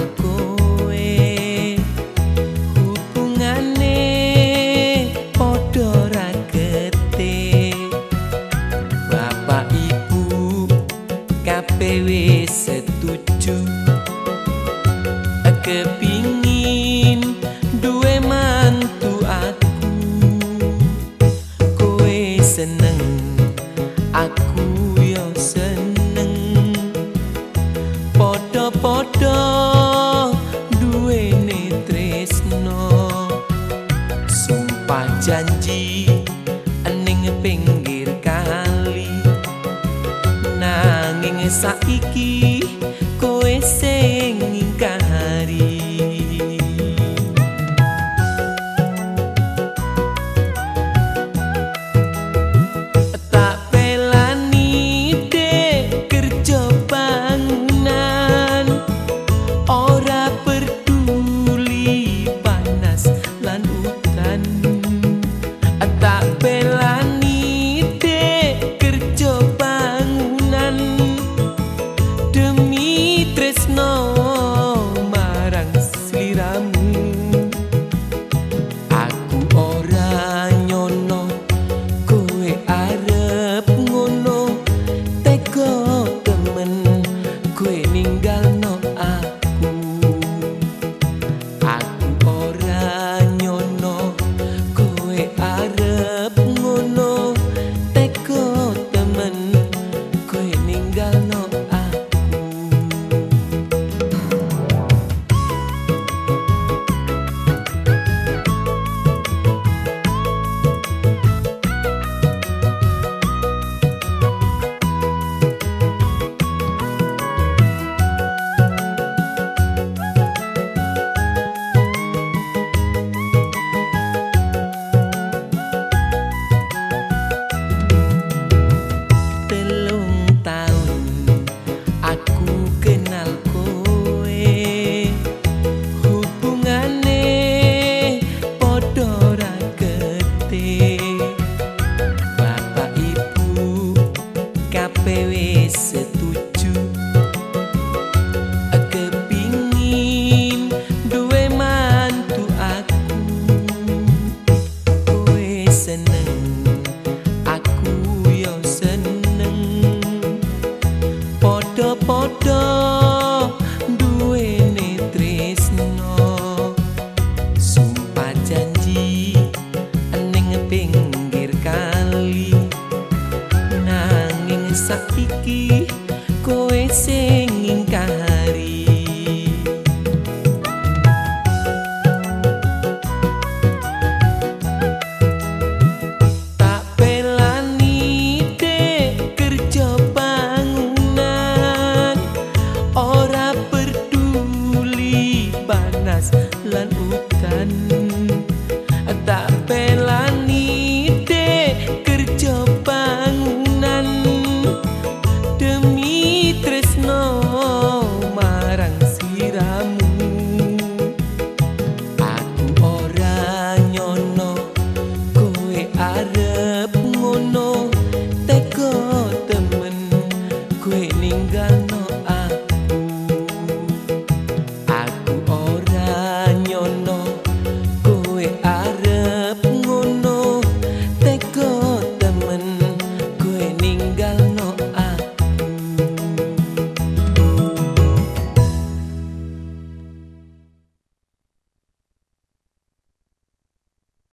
kowe hubungane padha ra getih bapak ibu kabeh wis setuju kepingin duwe mantu aku kowe seneng aku yo seneng padha-padha duwene tresno sumpah janji ning pinggir kali nanging saiki kowe sing ngingkari tak pelani dek kerja bangunan ora peduli panas lan udan tak pelani dek kerja bangunan demi tresno marang sliramu aku ora nyono kowe arep ngono tega temen kowe ninggalno aku ora nyono kowe arep ngono tega temen kowe ninggalno setuju kepingin duwe mantu aku kowe seneng aku yo seneng padha-padha duwene tresno sumpah janji ning pinggir kali nanging saiki kowe sing ngingkari tak pelani dek kerja bangunan ora peduli